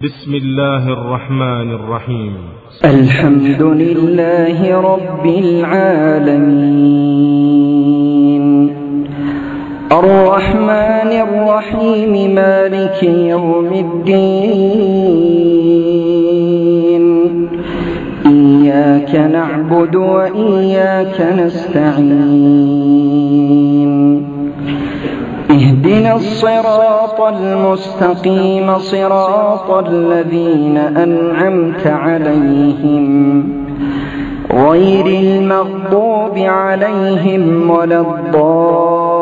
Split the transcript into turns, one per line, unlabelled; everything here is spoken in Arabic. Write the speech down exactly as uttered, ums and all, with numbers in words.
بسم الله الرحمن الرحيم.
الحمد لله رب العالمين الرحمن الرحيم مالك يوم الدين إياك نعبد وإياك نستعين اهدنا الصراط المستقيم صراط الذين أنعمت عليهم غير المغضوب عليهم ولا الضالين